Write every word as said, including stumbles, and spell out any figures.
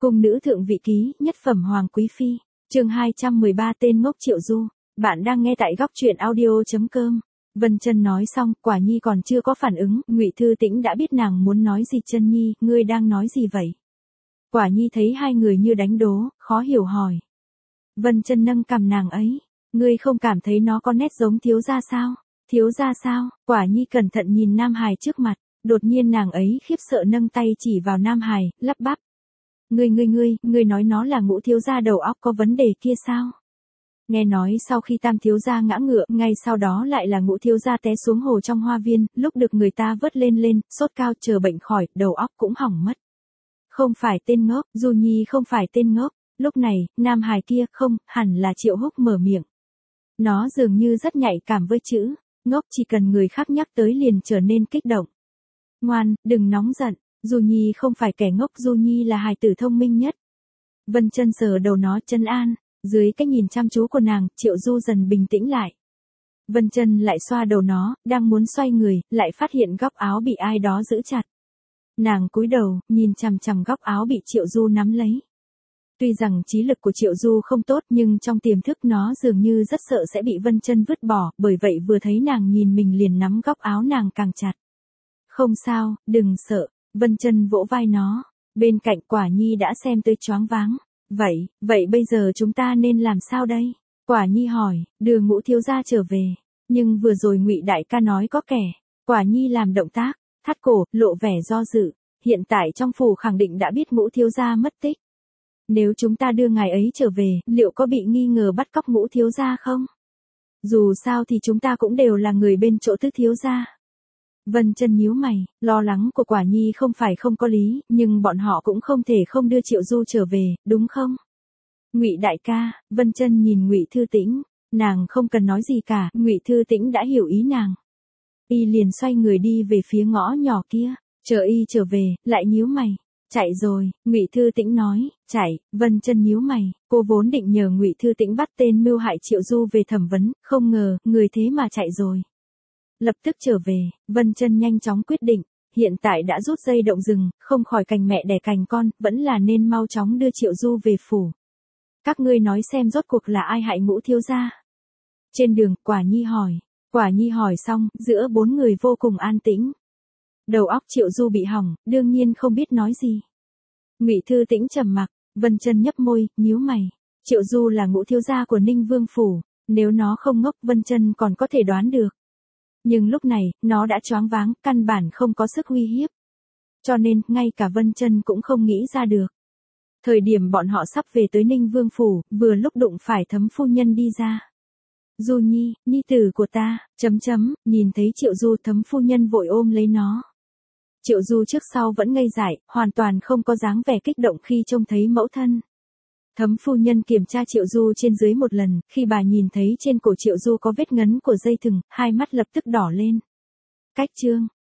Cung nữ thượng vị ký, nhất phẩm hoàng quý phi, chương hai trăm mười ba tên ngốc Triệu Du. Bạn đang nghe tại góc truyện audio chấm com. Vân Chân nói xong, Quả Nhi còn chưa có phản ứng, Ngụy Thư Tĩnh đã biết nàng muốn nói gì. Chân Nhi, ngươi đang nói gì vậy? Quả Nhi thấy hai người như đánh đố, khó hiểu hỏi. Vân Chân nâng cằm nàng ấy, ngươi không cảm thấy nó có nét giống thiếu gia sao? Thiếu gia sao? Quả Nhi cẩn thận nhìn Nam Hải trước mặt, đột nhiên nàng ấy khiếp sợ nâng tay chỉ vào Nam Hải, lắp bắp. Ngươi ngươi ngươi, ngươi nói nó là Ngũ thiếu gia đầu óc có vấn đề kia sao? Nghe nói sau khi Tam thiếu gia ngã ngựa, ngay sau đó lại là Ngũ thiếu gia té xuống hồ trong hoa viên, lúc được người ta vớt lên lên, sốt cao chờ bệnh khỏi, đầu óc cũng hỏng mất. Không phải tên ngốc, Du Nhi không phải tên ngốc. Lúc này, Nam Hải kia không, hẳn là Triệu Húc mở miệng. Nó dường như rất nhạy cảm với chữ ngốc, chỉ cần người khác nhắc tới liền trở nên kích động. Ngoan, đừng nóng giận, Du Nhi không phải kẻ ngốc, Du Nhi là hài tử thông minh nhất. Vân Chân sờ đầu nó trấn an, dưới cái nhìn chăm chú của nàng, Triệu Du dần bình tĩnh lại. Vân Chân lại xoa đầu nó, đang muốn xoay người, lại phát hiện góc áo bị ai đó giữ chặt. Nàng cúi đầu, nhìn chằm chằm góc áo bị Triệu Du nắm lấy. Tuy rằng trí lực của Triệu Du không tốt nhưng trong tiềm thức nó dường như rất sợ sẽ bị Vân Chân vứt bỏ, bởi vậy vừa thấy nàng nhìn mình liền nắm góc áo nàng càng chặt. Không sao, đừng sợ, Vân Chân vỗ vai nó, bên cạnh Quả Nhi đã xem tới choáng váng. Vậy, vậy bây giờ chúng ta nên làm sao đây? Quả Nhi hỏi, đưa Ngũ thiếu gia trở về, nhưng vừa rồi Ngụy đại ca nói có kẻ. Quả Nhi làm động tác, thắt cổ, lộ vẻ do dự, hiện tại trong phủ khẳng định đã biết Ngũ thiếu gia mất tích. Nếu chúng ta đưa ngài ấy trở về, liệu có bị nghi ngờ bắt cóc Ngũ thiếu gia không? Dù sao thì chúng ta cũng đều là người bên chỗ Tứ thiếu gia. Vân Chân nhíu mày, lo lắng của Quả Nhi không phải không có lý, nhưng bọn họ cũng không thể không đưa Triệu Du trở về, đúng không? Ngụy đại ca, Vân Chân nhìn Ngụy Thư Tĩnh, nàng không cần nói gì cả, Ngụy Thư Tĩnh đã hiểu ý nàng. Y liền xoay người đi về phía ngõ nhỏ kia, chờ y trở về, lại nhíu mày. Chạy rồi, Ngụy Thư Tĩnh nói, chạy. Vân Chân nhíu mày, cô vốn định nhờ Ngụy Thư Tĩnh bắt tên mưu hại Triệu Du về thẩm vấn, không ngờ, người thế mà chạy rồi. Lập tức trở về, Vân Chân nhanh chóng quyết định, hiện tại đã rút dây động rừng, không khỏi cành mẹ đẻ cành con, vẫn là nên mau chóng đưa Triệu Du về phủ. Các ngươi nói xem rốt cuộc là ai hại Ngũ thiếu gia? Trên đường, Quả Nhi hỏi. Quả Nhi hỏi xong, giữa bốn người vô cùng an tĩnh. Đầu óc Triệu Du bị hỏng, đương nhiên không biết nói gì. Ngụy Thư Tĩnh trầm mặc, Vân Chân nhấp môi, nhíu mày. Triệu Du là Ngũ thiếu gia của Ninh Vương phủ, nếu nó không ngốc, Vân Chân còn có thể đoán được. Nhưng lúc này, nó đã choáng váng, căn bản không có sức uy hiếp. Cho nên, ngay cả Vân Chân cũng không nghĩ ra được. Thời điểm bọn họ sắp về tới Ninh Vương phủ, vừa lúc đụng phải Thấm phu nhân đi ra. Du Nhi, nhi tử của ta, chấm chấm, nhìn thấy Triệu Du, Thấm phu nhân vội ôm lấy nó. Triệu Du trước sau vẫn ngây dại, hoàn toàn không có dáng vẻ kích động khi trông thấy mẫu thân. Thấm phu nhân kiểm tra Triệu Du trên dưới một lần, khi bà nhìn thấy trên cổ Triệu Du có vết ngấn của dây thừng, hai mắt lập tức đỏ lên. Cách chương,